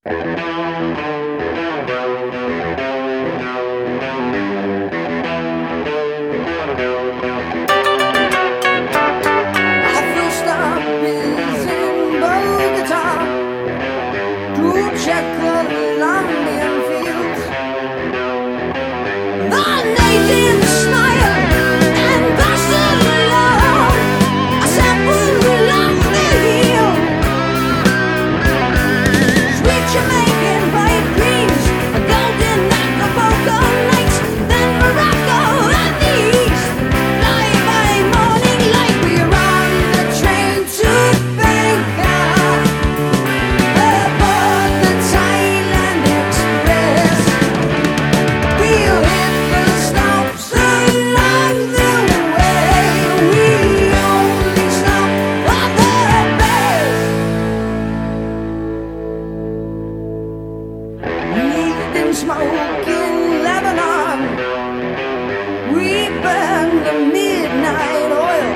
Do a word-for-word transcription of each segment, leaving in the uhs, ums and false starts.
Smoke in Lebanon, we burn the midnight oil.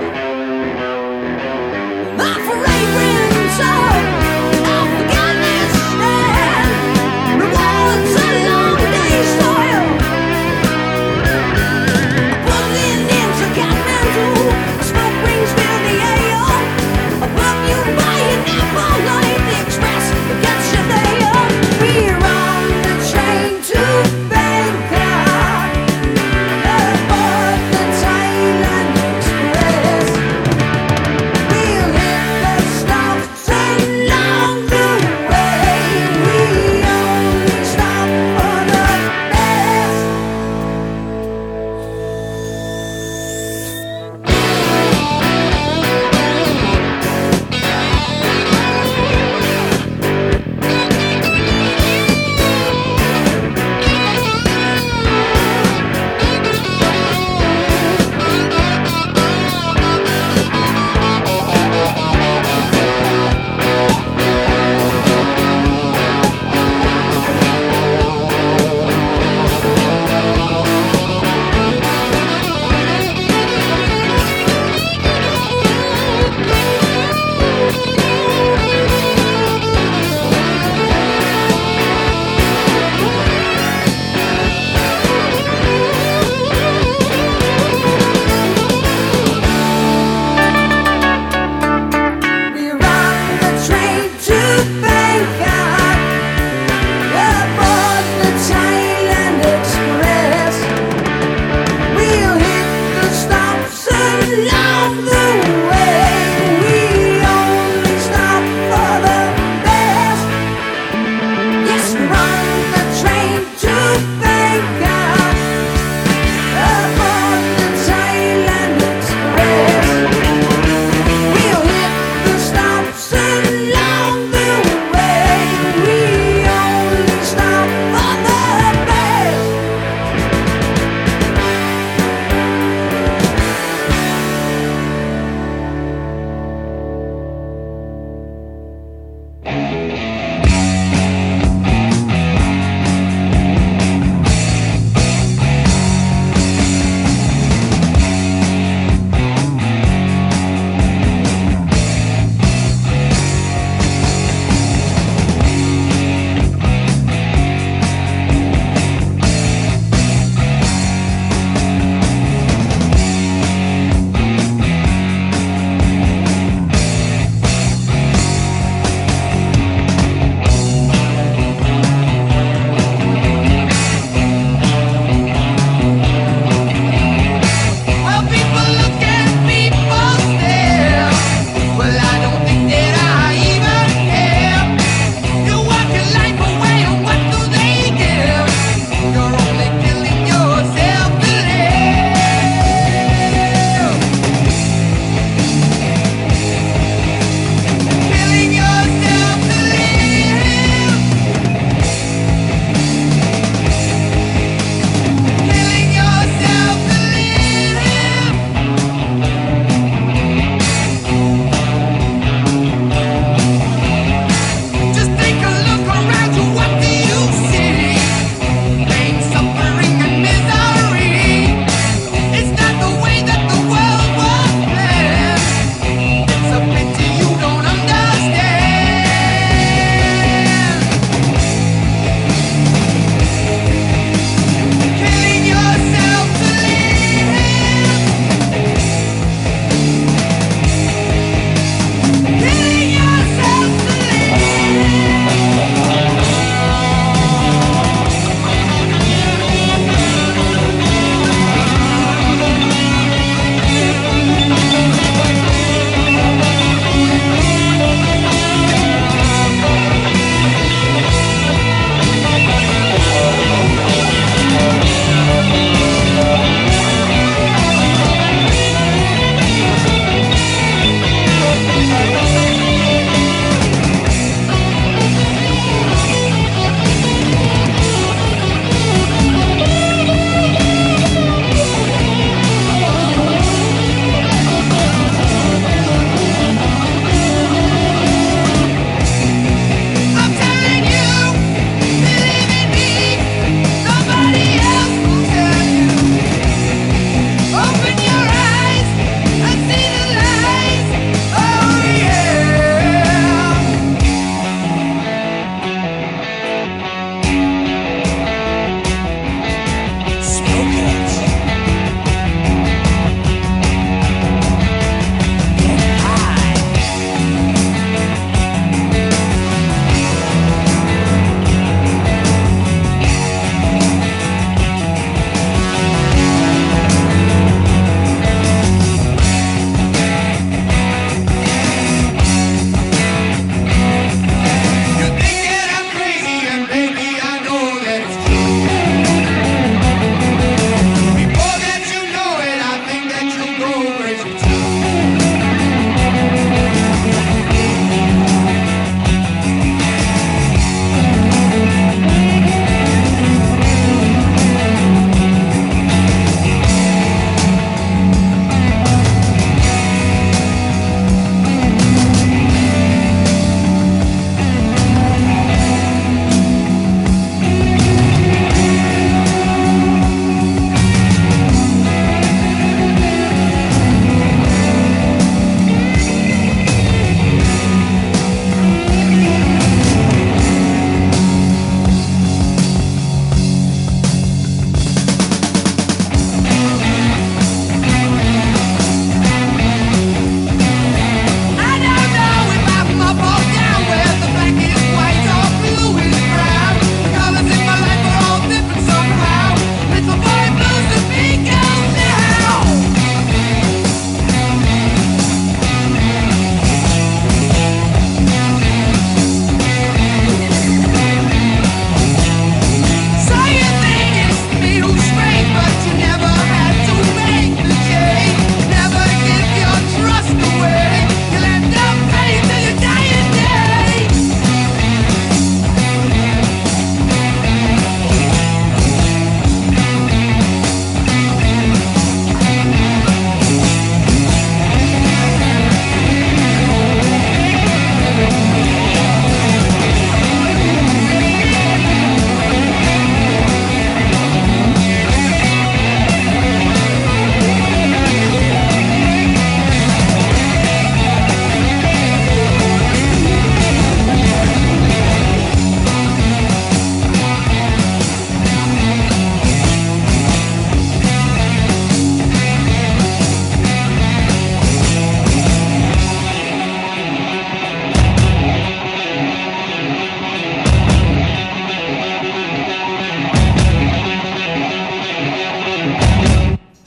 The fragrance of Afghanistan rewards a long day's toil. Pulling into Kathmandu, smoke rings fill the air. Above you by your nap all night, the express gets you there. We're on the train to bed.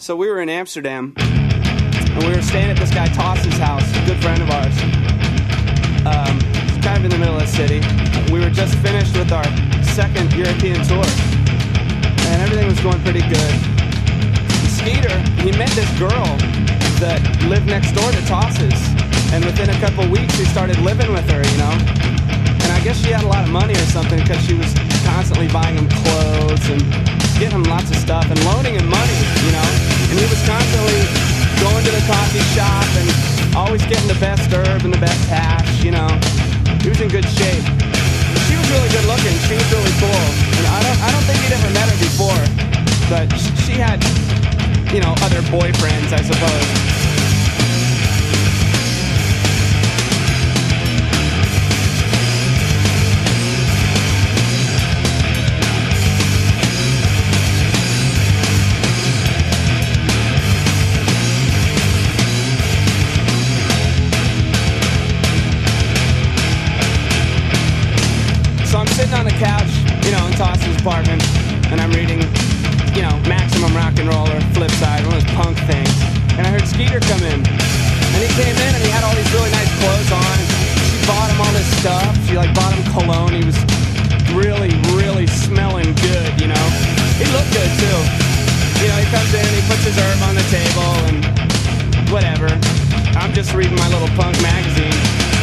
So we were in Amsterdam, and we were staying at this guy Toss's house, a good friend of ours. Um, kind of in the middle of the city. We were just finished with our second European tour, and everything was going pretty good. Skeeter, he met this girl that lived next door to Toss's, and within a couple weeks he started living with her, you know? And I guess she had a lot of money or something, because she was constantly buying him clothes and getting him lots of stuff and loaning him money, you know? And he was constantly going to the coffee shop and always getting the best herb and the best hash, you know? He was in good shape. She was really good looking. She was really cool. And I don't, I don't think he'd ever met her before, but she had, you know, other boyfriends, I suppose. Sitting on the couch, you know, in Toss's apartment, and I'm reading, you know, Maximum Rock and Roll or Flipside, one of those punk things. And I heard Skeeter come in, and he came in and he had all these really nice clothes on. She bought him all this stuff. She like bought him cologne. He was really, really smelling good, you know. He looked good too. You know, he comes in, he puts his herb on the table, and whatever. I'm just reading my little punk magazine,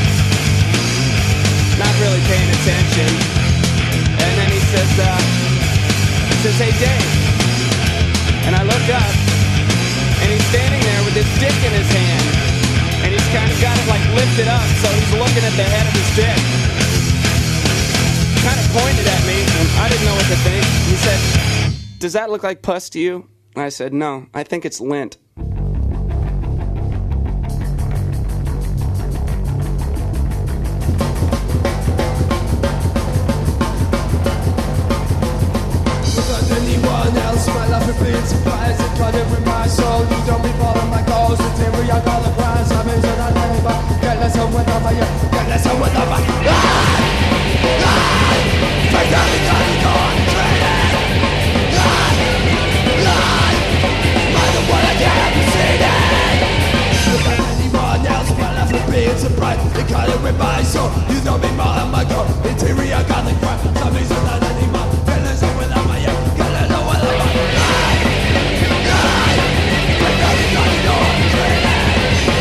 not really paying attention. And then he says, uh, he says, "Hey, Dave." And I look up, and he's standing there with his dick in his hand. And he's kind of got it, like, lifted up, so he's looking at the head of his dick. Kind of pointed at me, and I didn't know what to think. He said, "Does that look like pus to you?" And I said, "No, I think it's lint." My life is being surprised and cut it with my soul. You don't be following my goals. It's here we are all the prize. I'm in the neighbor. Get listen with the fire. Get listen with the fire. Take that and got it on. I don't wanna get up and see that. Look at anyone else. My life is being surprised and cut it with my soul. You don't be following my goals. It's here we are all the prize. I'm in the neighbor. Get listen with the fire. Get listen with the fire.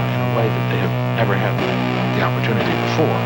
in a way that they have never had the opportunity before.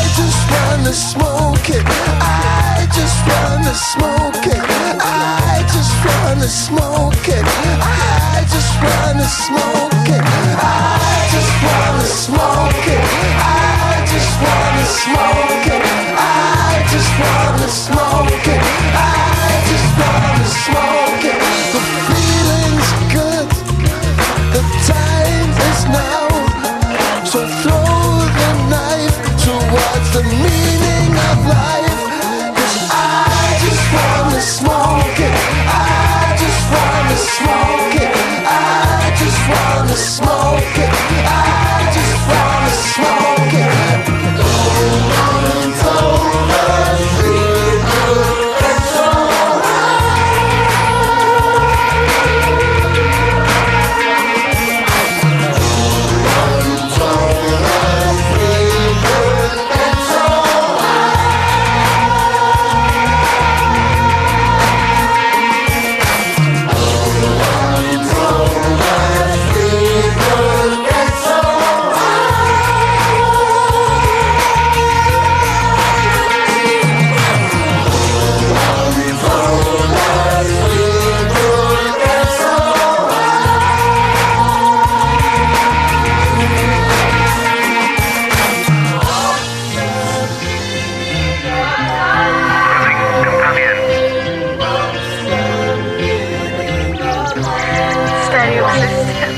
smoke it. I just wanna smoke it. I wanna smoke it. I just wanna smoke it. I just wanna smoke it. I just wanna smoke it. I just wanna smoke it. I just wanna smoke it. The feeling's good. The time is now. So throw the knife towards the meaning of life. Cause I just wanna smoke it. I just wanna smoke it. I just wanna smoke it. I just wanna smoke it. It's over, it's over. Stereo system.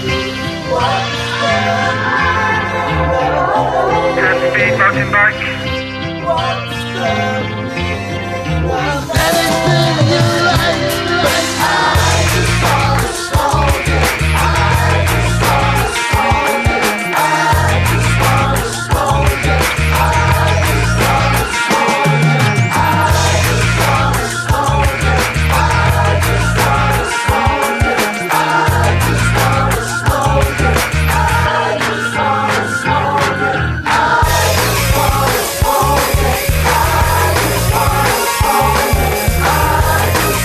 Speed mountain bike. Anything you like, like I just wanna smoke it. I just wanna smoke it. I just wanna smoke it. I just wanna smoke it. I just wanna smoke it. I just wanna smoke it. I just wanna smoke it. I just wanna smoke it. I just wanna smoke it. I just wanna smoke it. I just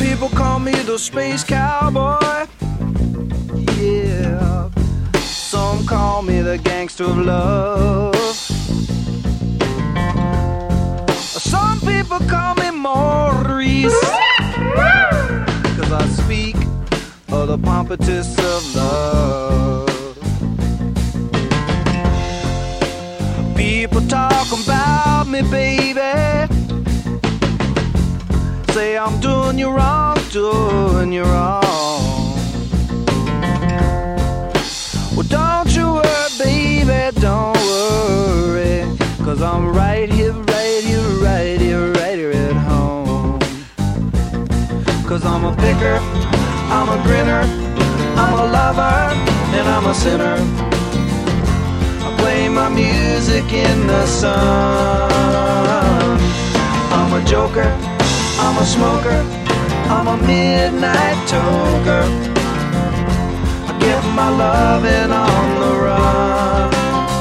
people call me the space cowboy. Yeah. Some call me the gangster of love. Some people call me Maurice, 'cause I speak of the pompatus of love. People talk about me, baby, say I'm doing you wrong, doing you wrong. Well, don't you worry, baby, don't worry, 'cause I'm right here, right here, right here, right here at home. 'Cause I'm a picker, I'm a grinner, I'm a lover, and I'm a sinner. I play my music in the sun. I'm a joker, I'm a smoker, I'm a midnight toker. I get my loving on the run.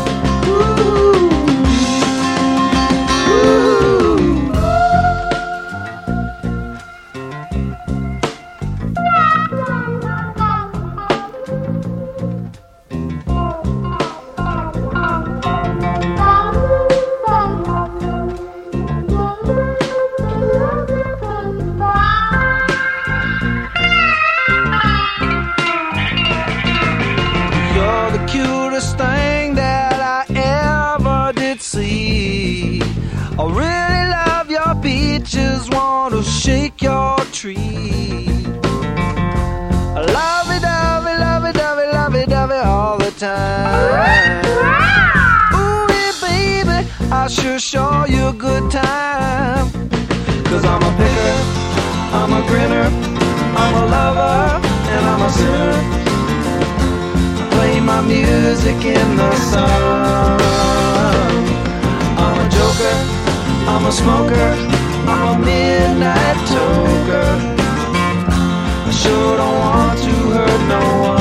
Shake your tree. Lovey-dovey, lovey-dovey, lovey-dovey all the time. Ooh, yeah, baby, I sure show you a good time. 'Cause I'm a picker, I'm a grinner, I'm a lover, and I'm a sinner. I play my music in the sun. I'm a joker, I'm a smoker, I'm a midnight toker. I sure don't want to hurt no one.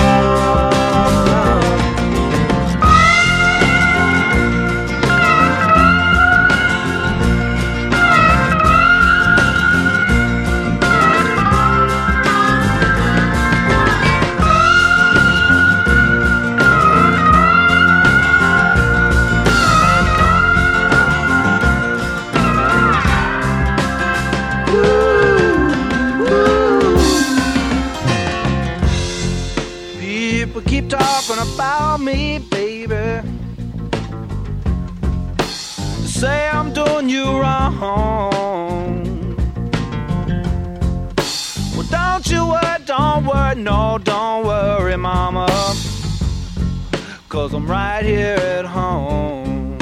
Talking about me, baby, say I'm doing you wrong. Well, don't you worry, don't worry, no, don't worry, mama, 'cause I'm right here at home.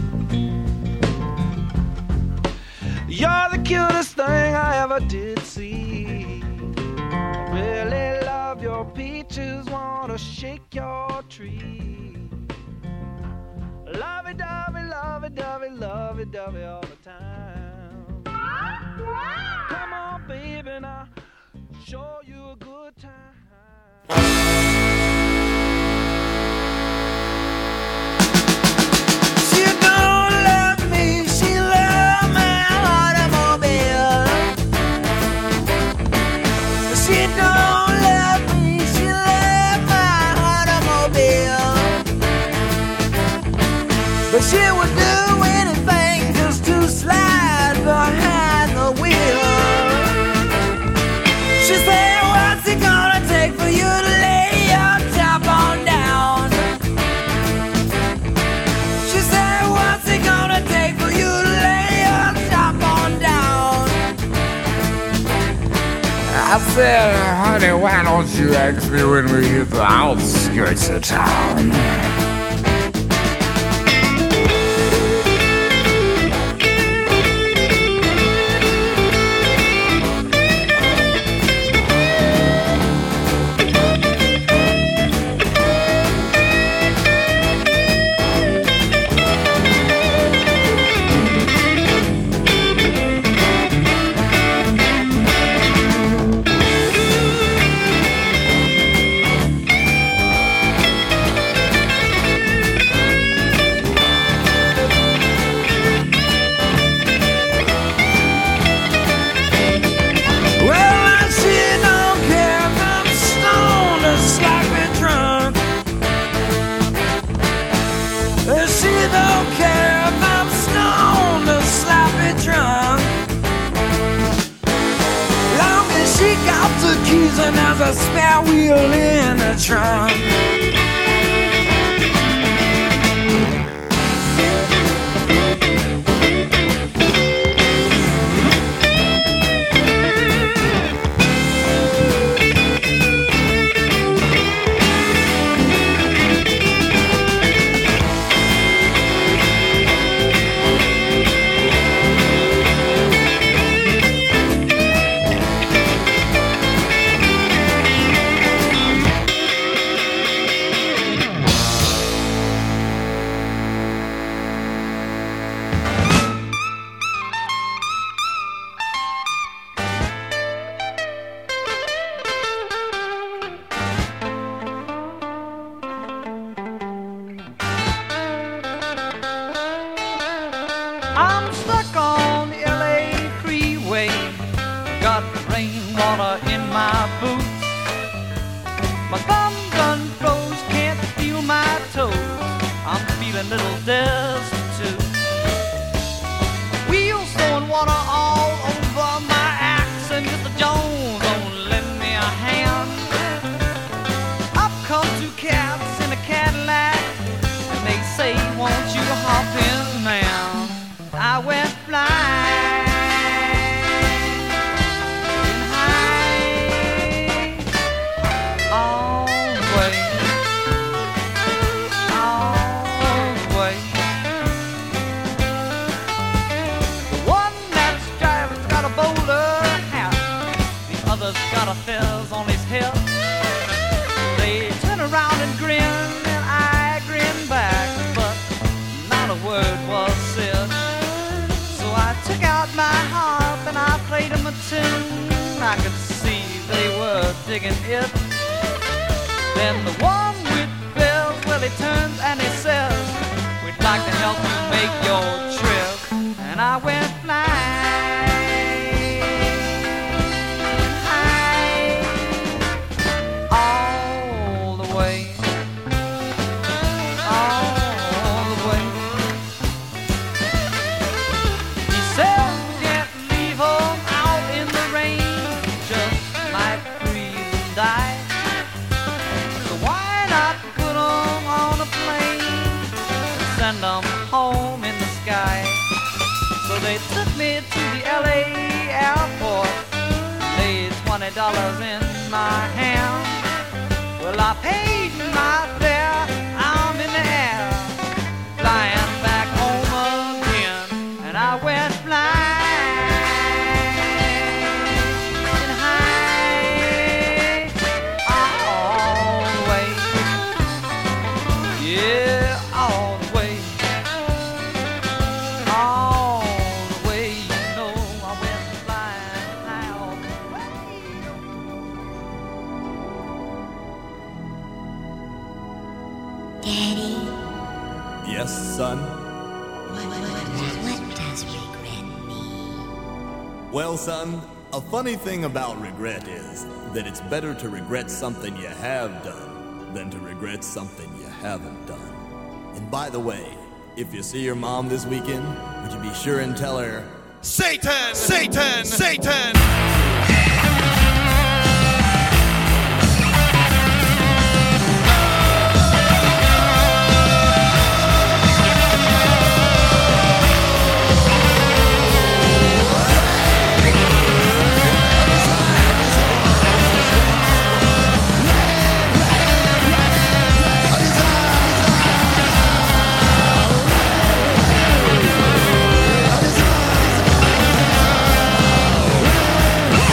You're the cutest thing I ever did see. I really love your peaches, wanna shake your tree. Lovey-dovey, lovey-dovey, lovey-dovey all the time. Come on, baby, now show you a good time. She don't love me, she love my automobile. She don't love me, she love my automobile. But she would do anything just to slide behind the wheel. She said, what's it gonna take for you to lay your top on down? She said, what's it gonna take for you to lay your top on down? I said, honey, why don't you ask me when we hit the outskirts of town? lots of keys and there's a spare wheel in the trunk. I'm stuck on the L A freeway. Got rainwater in my boots. My thumb gun froze, can't feel my toes. I'm feeling a little destitute. Wheels throwing water all over my axe, and Mister Jones don't lend me a hand. Up come two cats in a Cadillac, and they say, won't you hop in, man? I went flying high all the way, all the way. The one that's driving's got a bowler hat, the other's got a fez on his head. They turn around and grin, and I grin back, but not a word was said. I took out my harp and I played them a tune. I could see they were digging it. Then the one with bells, well, he turns and he says, we'd like to help you make your trip. And I went flying high all the way, all the way. Said we can't leave home out in the rain, just might freeze and die. So why not put them on a plane and send them home in the sky? So they took me to the L A airport, laid twenty dollars in my hand. Well, I paid my fare, I'm in the air, flying back home again, and I went son? What, what, what does regret mean? Well, son, a funny thing about regret is that it's better to regret something you have done than to regret something you haven't done. And by the way, if you see your mom this weekend, would you be sure and tell her, Satan! Satan! Satan! Woo!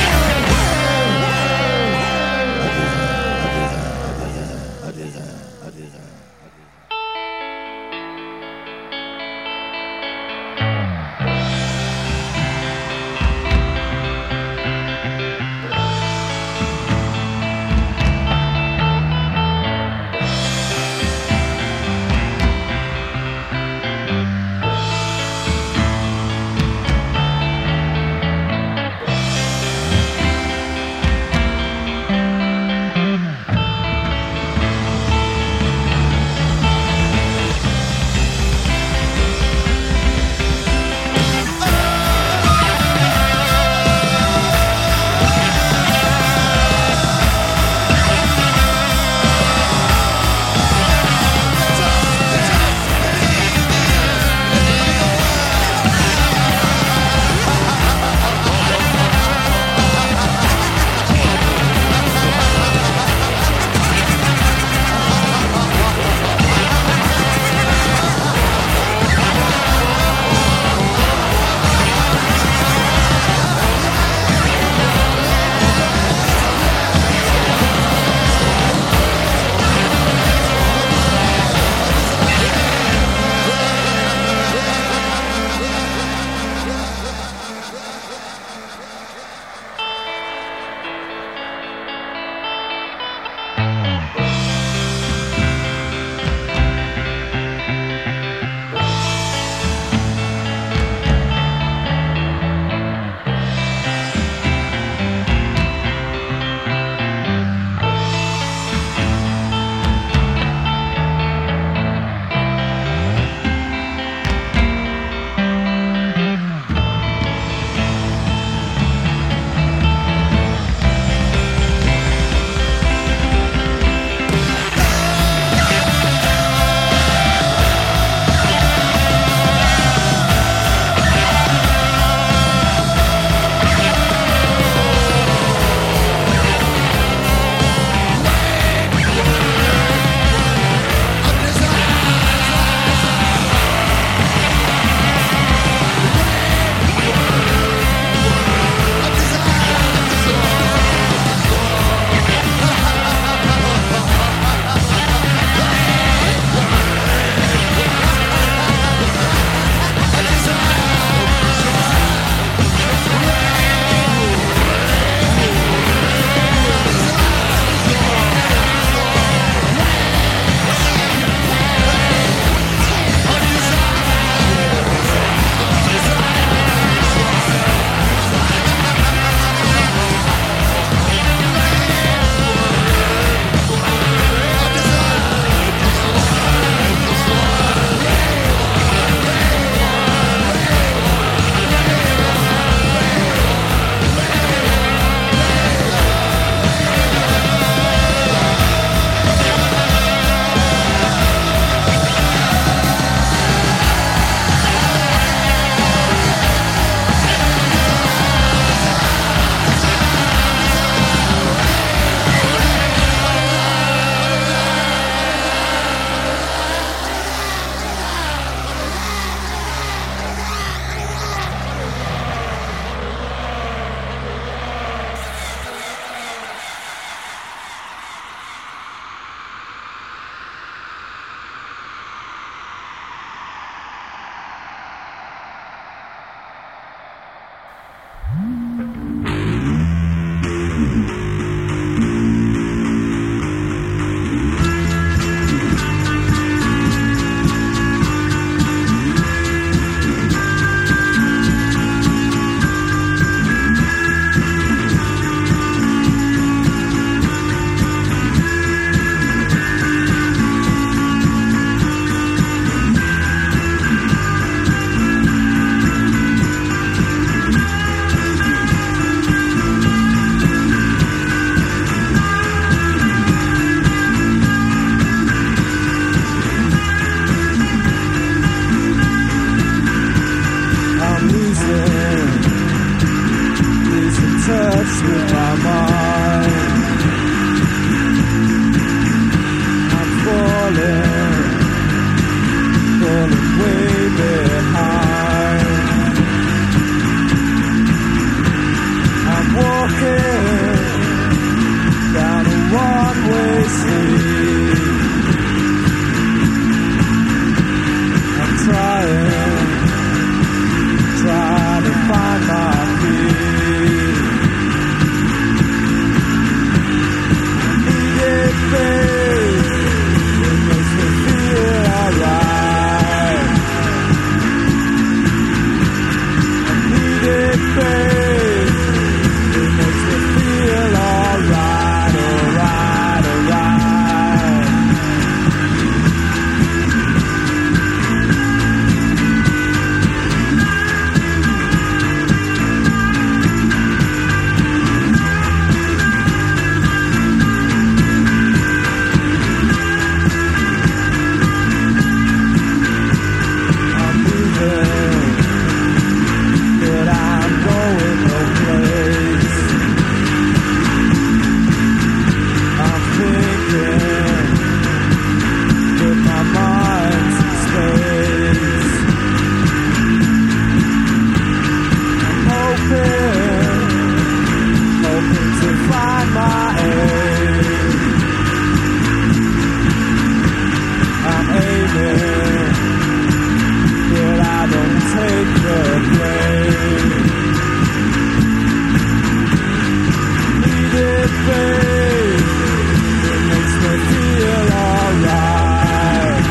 pain. It makes me feel alright.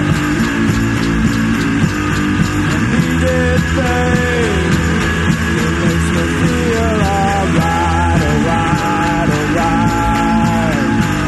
I needed pain. It makes me feel alright, alright, alright.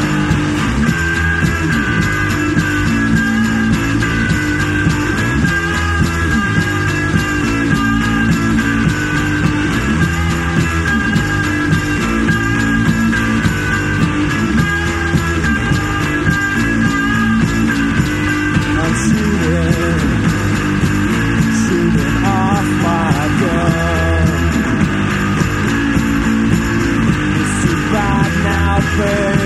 I'm shooting, shooting off my gun. It's too bad now, babe.